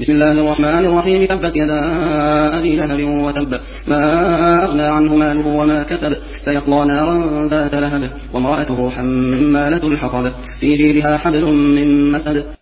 بسم الله الرحمن الرحيم تبت يدا أبي لهب وتب ما أغنى عنه ماله وما كسب سيصلى نارا ذات لهب وامرأته حمالة الحطب في جيدها حبل من مسد